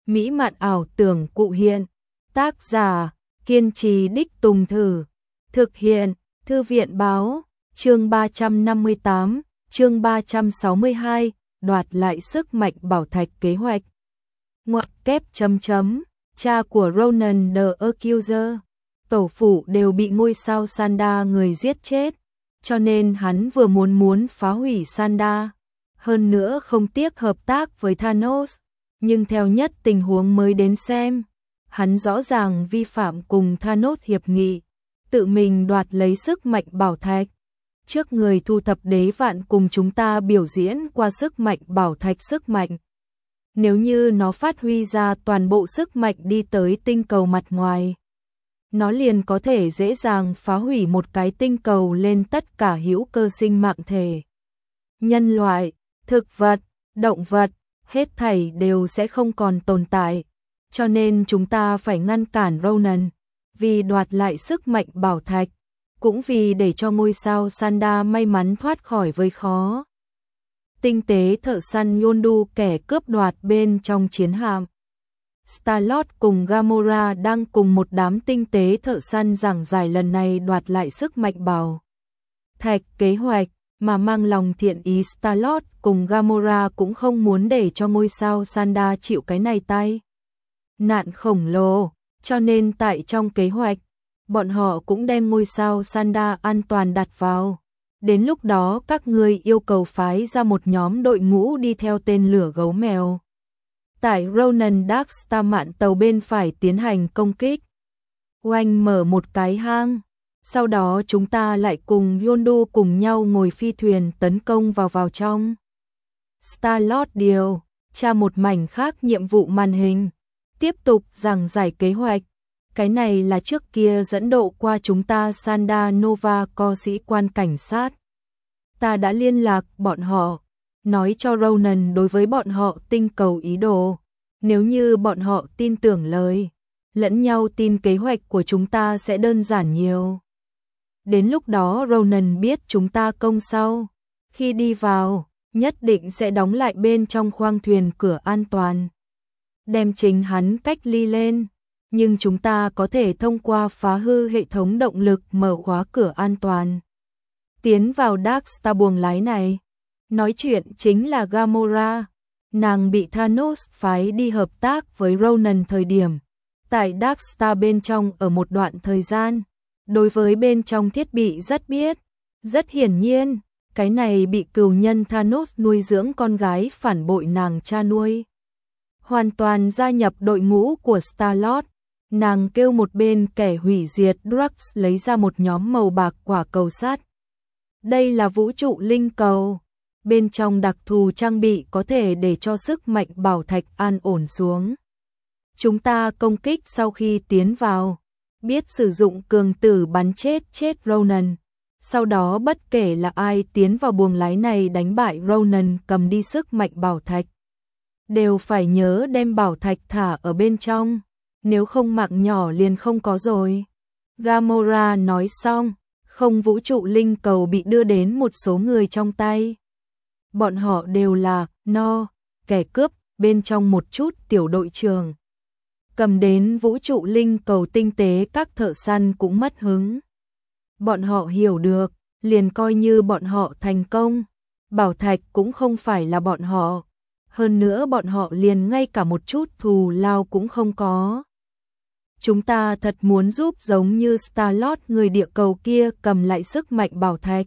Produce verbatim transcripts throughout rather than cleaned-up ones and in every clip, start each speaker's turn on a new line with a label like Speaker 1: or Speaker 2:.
Speaker 1: mỹ mạn ảo tưởng cụ hiện. Tác giả, kiên trì đích tùng thử. Thực hiện, Thư viện báo, chương ba trăm năm mươi tám, chương ba trăm sáu mươi hai, đoạt lại sức mạnh bảo thạch kế hoạch. Ngoặc kép chấm chấm, cha của Ronan the Accuser, tổ phụ đều bị ngôi sao Sanda người giết chết, cho nên hắn vừa muốn muốn phá hủy Sanda, hơn nữa không tiếc hợp tác với Thanos, nhưng theo nhất tình huống mới đến xem, hắn rõ ràng vi phạm cùng Thanos hiệp nghị, tự mình đoạt lấy sức mạnh bảo thạch. Trước người thu thập đế vạn cùng chúng ta biểu diễn qua sức mạnh bảo thạch sức mạnh. Nếu như nó phát huy ra toàn bộ sức mạnh đi tới tinh cầu mặt ngoài, nó liền có thể dễ dàng phá hủy một cái tinh cầu lên tất cả hữu cơ sinh mạng thể. Nhân loại, thực vật, động vật, hết thảy đều sẽ không còn tồn tại. Cho nên chúng ta phải ngăn cản Ronan, vì đoạt lại sức mạnh bảo thạch, cũng vì để cho ngôi sao Sanda may mắn thoát khỏi vây khó. Tinh tế thợ săn Yondu kẻ cướp đoạt bên trong chiến hạm. Star-Lord cùng Gamora đang cùng một đám tinh tế thợ săn giảng giải lần này đoạt lại sức mạnh bảo thạch kế hoạch, mà mang lòng thiện ý Star-Lord cùng Gamora cũng không muốn để cho ngôi sao Sanda chịu cái này tay nạn khổng lồ, cho nên tại trong kế hoạch, bọn họ cũng đem ngôi sao Sanda an toàn đặt vào. Đến lúc đó các ngươi yêu cầu phái ra một nhóm đội ngũ đi theo tên lửa gấu mèo. Tại Ronan Dark Star mạn tàu bên phải tiến hành công kích. Oanh mở một cái hang. Sau đó chúng ta lại cùng Yondu cùng nhau ngồi phi thuyền tấn công vào vào trong. Star-Lord điều tra một mảnh khác nhiệm vụ màn hình. Tiếp tục giảng giải kế hoạch. Cái này là trước kia dẫn độ qua chúng ta Sanda Nova co sĩ quan cảnh sát. Ta đã liên lạc bọn họ, nói cho Ronan đối với bọn họ tinh cầu ý đồ. Nếu như bọn họ tin tưởng lời, lẫn nhau tin kế hoạch của chúng ta sẽ đơn giản nhiều. Đến lúc đó Ronan biết chúng ta công sau. Khi đi vào, nhất định sẽ đóng lại bên trong khoang thuyền cửa an toàn. Đem chính hắn cách ly lên. Nhưng chúng ta có thể thông qua phá hư hệ thống động lực mở khóa cửa an toàn. Tiến vào Dark Star buồng lái này. Nói chuyện chính là Gamora. Nàng bị Thanos phái đi hợp tác với Ronan thời điểm. Tại Dark Star bên trong ở một đoạn thời gian. Đối với bên trong thiết bị rất biết. Rất hiển nhiên, cái này bị cừu nhân Thanos nuôi dưỡng con gái phản bội nàng cha nuôi. Hoàn toàn gia nhập đội ngũ của Star-Lord. Nàng kêu một bên kẻ hủy diệt Drax lấy ra một nhóm màu bạc quả cầu sắt. Đây là vũ trụ linh cầu. Bên trong đặc thù trang bị có thể để cho sức mạnh bảo thạch an ổn xuống. Chúng ta công kích sau khi tiến vào. Biết sử dụng cường tử bắn chết chết Ronan. Sau đó bất kể là ai tiến vào buồng lái này đánh bại Ronan cầm đi sức mạnh bảo thạch. Đều phải nhớ đem bảo thạch thả ở bên trong. Nếu không mạng nhỏ liền không có rồi. Gamora nói xong, không vũ trụ linh cầu bị đưa đến một số người trong tay. Bọn họ đều là no, kẻ cướp, bên trong một chút tiểu đội trưởng. Cầm đến vũ trụ linh cầu tinh tế các thợ săn cũng mất hứng. Bọn họ hiểu được, liền coi như bọn họ thành công. Bảo thạch cũng không phải là bọn họ. Hơn nữa bọn họ liền ngay cả một chút thù lao cũng không có. Chúng ta thật muốn giúp giống như Star-Lord người địa cầu kia cầm lại sức mạnh bảo thạch.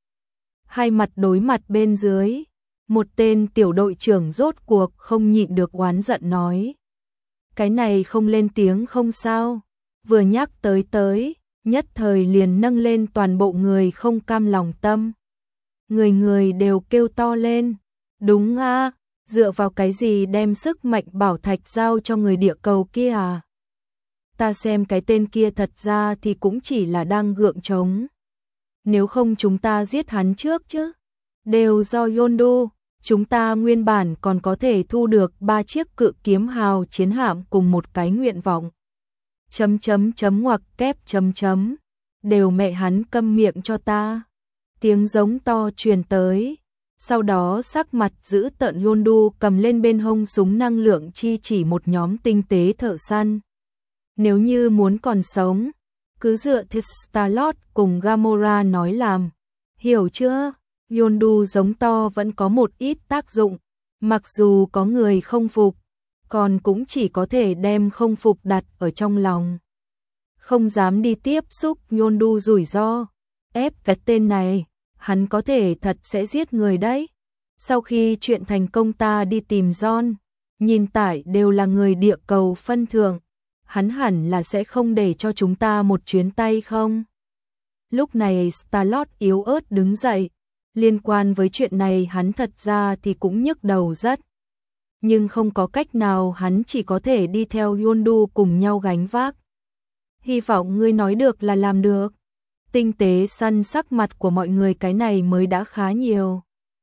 Speaker 1: Hai mặt đối mặt bên dưới, một tên tiểu đội trưởng rốt cuộc không nhịn được oán giận nói. Cái này không lên tiếng không sao, vừa nhắc tới tới, nhất thời liền nâng lên toàn bộ người không cam lòng tâm. Người người đều kêu to lên, đúng a, dựa vào cái gì đem sức mạnh bảo thạch giao cho người địa cầu kia à? Ta xem cái tên kia thật ra thì cũng chỉ là đang gượng trống. Nếu không chúng ta giết hắn trước chứ. Đều do Yondu, chúng ta nguyên bản còn có thể thu được ba chiếc cự kiếm hào chiến hạm cùng một cái nguyện vọng. Chấm chấm chấm ngoặc kép chấm chấm. Đều mẹ hắn câm miệng cho ta. Tiếng giống to truyền tới. Sau đó sắc mặt giữ tợn Yondu cầm lên bên hông súng năng lượng chi chỉ một nhóm tinh tế thợ săn. Nếu như muốn còn sống, cứ dựa theo Star-Lord cùng Gamora nói làm. Hiểu chưa? Yondu giống to vẫn có một ít tác dụng, mặc dù có người không phục, còn cũng chỉ có thể đem không phục đặt ở trong lòng. Không dám đi tiếp xúc Yondu rủi ro, ép cái tên này, hắn có thể thật sẽ giết người đấy. Sau khi chuyện thành công ta đi tìm John, nhìn tải đều là người địa cầu phân thượng, hắn hẳn là sẽ không để cho chúng ta một chuyến tay không? Lúc này Star-Lord yếu ớt đứng dậy, liên quan với chuyện này hắn thật ra thì cũng nhức đầu rất. Nhưng không có cách nào hắn chỉ có thể đi theo Yondu cùng nhau gánh vác. Hy vọng ngươi nói được là làm được. Tinh tế săn sắc mặt của mọi người cái này mới đã khá nhiều.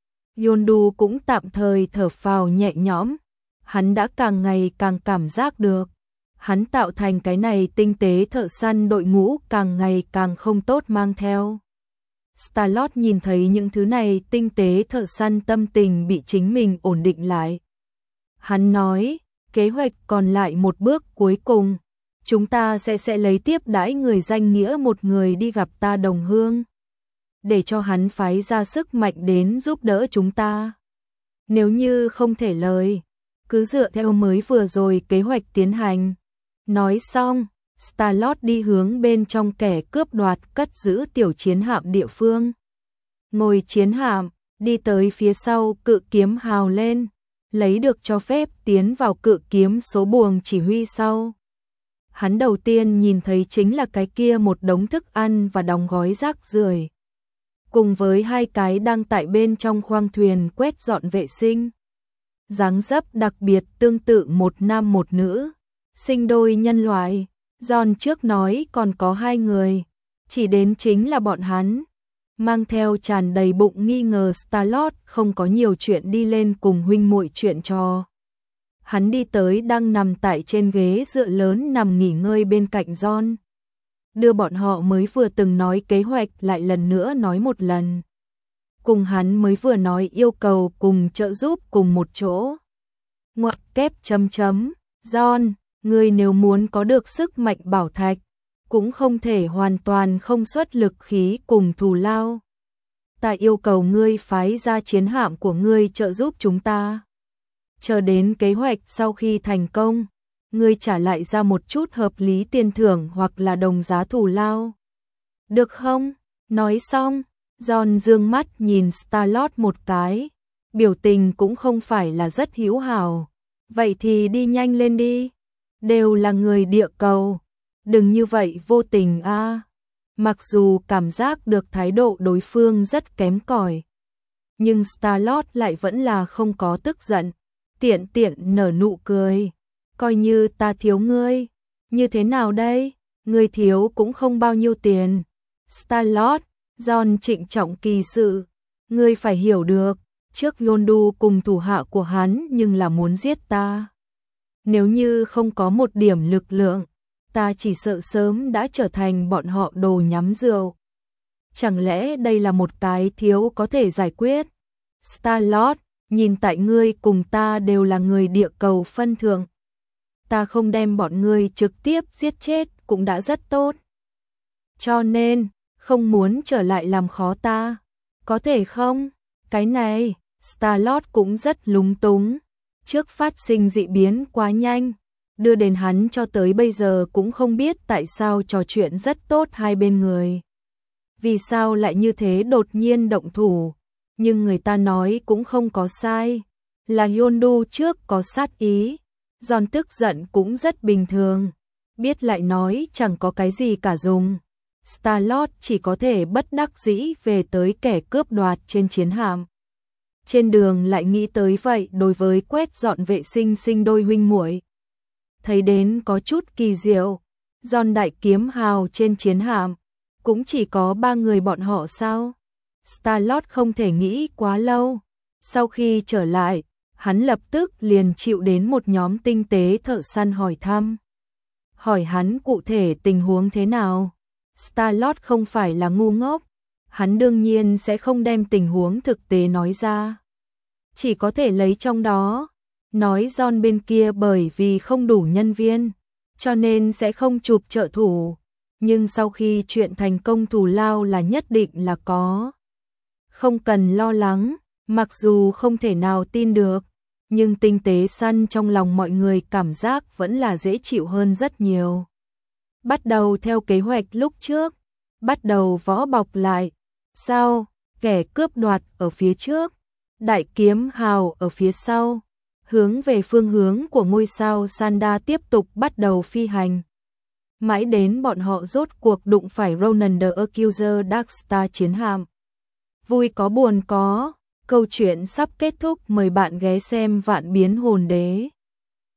Speaker 1: Yondu cũng tạm thời thở phào nhẹ nhõm, hắn đã càng ngày càng cảm giác được. Hắn tạo thành cái này tinh tế thợ săn đội ngũ càng ngày càng không tốt mang theo. Star-Lord nhìn thấy những thứ này tinh tế thợ săn tâm tình bị chính mình ổn định lại. Hắn nói, kế hoạch còn lại một bước cuối cùng. Chúng ta sẽ sẽ lấy tiếp đãi người danh nghĩa một người đi gặp ta đồng hương. Để cho hắn phái ra sức mạnh đến giúp đỡ chúng ta. Nếu như không thể lời, cứ dựa theo mới vừa rồi kế hoạch tiến hành. Nói xong, Star-Lord đi hướng bên trong kẻ cướp đoạt cất giữ tiểu chiến hạm địa phương. Ngồi chiến hạm, đi tới phía sau cự kiếm hào lên, lấy được cho phép tiến vào cự kiếm số buồng chỉ huy sau. Hắn đầu tiên nhìn thấy chính là cái kia một đống thức ăn và đóng gói rác rưởi, cùng với hai cái đang tại bên trong khoang thuyền quét dọn vệ sinh. Dáng dấp đặc biệt tương tự một nam một nữ, sinh đôi nhân loại. John trước nói còn có hai người, chỉ đến chính là bọn hắn. Mang theo tràn đầy bụng nghi ngờ Star-Lord không có nhiều chuyện đi lên cùng huynh muội chuyện trò. Hắn đi tới đang nằm tại trên ghế dựa lớn nằm nghỉ ngơi bên cạnh John. Đưa bọn họ mới vừa từng nói kế hoạch lại lần nữa nói một lần. Cùng hắn mới vừa nói yêu cầu cùng trợ giúp cùng một chỗ. Ngoặc kép chấm chấm, John, ngươi nếu muốn có được sức mạnh bảo thạch, cũng không thể hoàn toàn không xuất lực khí cùng thù lao. Ta yêu cầu ngươi phái ra chiến hạm của ngươi trợ giúp chúng ta. Chờ đến kế hoạch sau khi thành công, ngươi trả lại ra một chút hợp lý tiền thưởng hoặc là đồng giá thù lao. Được không? Nói xong, John dương mắt nhìn Star-Lord một cái, biểu tình cũng không phải là rất hữu hảo. Vậy thì đi nhanh lên đi, đều là người địa cầu, đừng như vậy vô tình a. À. Mặc dù cảm giác được thái độ đối phương rất kém cỏi, nhưng Star-Lord lại vẫn là không có tức giận, tiện tiện nở nụ cười. Coi như ta thiếu ngươi, như thế nào đây? Ngươi thiếu cũng không bao nhiêu tiền. Star-Lord, John trịnh trọng kỳ sự, ngươi phải hiểu được, trước Yondu cùng thủ hạ của hắn nhưng là muốn giết ta. Nếu như không có một điểm lực lượng, ta chỉ sợ sớm đã trở thành bọn họ đồ nhắm rượu. Chẳng lẽ đây là một cái thiếu có thể giải quyết? Star-Lord, nhìn tại ngươi cùng ta đều là người địa cầu phân thượng. Ta không đem bọn ngươi trực tiếp giết chết cũng đã rất tốt. Cho nên, không muốn trở lại làm khó ta. Có thể không? Cái này, Star-Lord cũng rất lúng túng. Trước phát sinh dị biến quá nhanh, đưa đến hắn cho tới bây giờ cũng không biết tại sao trò chuyện rất tốt hai bên người. Vì sao lại như thế đột nhiên động thủ, nhưng người ta nói cũng không có sai, là Yondu trước có sát ý. John tức giận cũng rất bình thường, biết lại nói chẳng có cái gì cả dùng. Star-Lord chỉ có thể bất đắc dĩ về tới kẻ cướp đoạt trên chiến hạm. Trên đường lại nghĩ tới vậy đối với quét dọn vệ sinh sinh đôi huynh muội. Thấy đến có chút kỳ diệu, John đại kiếm hào trên chiến hạm, cũng chỉ có ba người bọn họ sao? Star-Lord không thể nghĩ quá lâu. Sau khi trở lại, hắn lập tức liền chịu đến một nhóm tinh tế thợ săn hỏi thăm. Hỏi hắn cụ thể tình huống thế nào. Star-Lord không phải là ngu ngốc, hắn đương nhiên sẽ không đem tình huống thực tế nói ra. Chỉ có thể lấy trong đó, nói John bên kia bởi vì không đủ nhân viên, cho nên sẽ không chụp trợ thủ, nhưng sau khi chuyện thành công thù lao là nhất định là có. Không cần lo lắng, mặc dù không thể nào tin được, nhưng tinh tế săn trong lòng mọi người cảm giác vẫn là dễ chịu hơn rất nhiều. Bắt đầu theo kế hoạch lúc trước, bắt đầu võ bọc lại, sau, kẻ cướp đoạt ở phía trước, đại kiếm hào ở phía sau, hướng về phương hướng của ngôi sao Sanda tiếp tục bắt đầu phi hành. Mãi đến bọn họ rốt cuộc đụng phải Ronan the Accuser Darkstar chiến hạm. Vui có buồn có, câu chuyện sắp kết thúc, mời bạn ghé xem Vạn Biến Hồn Đế.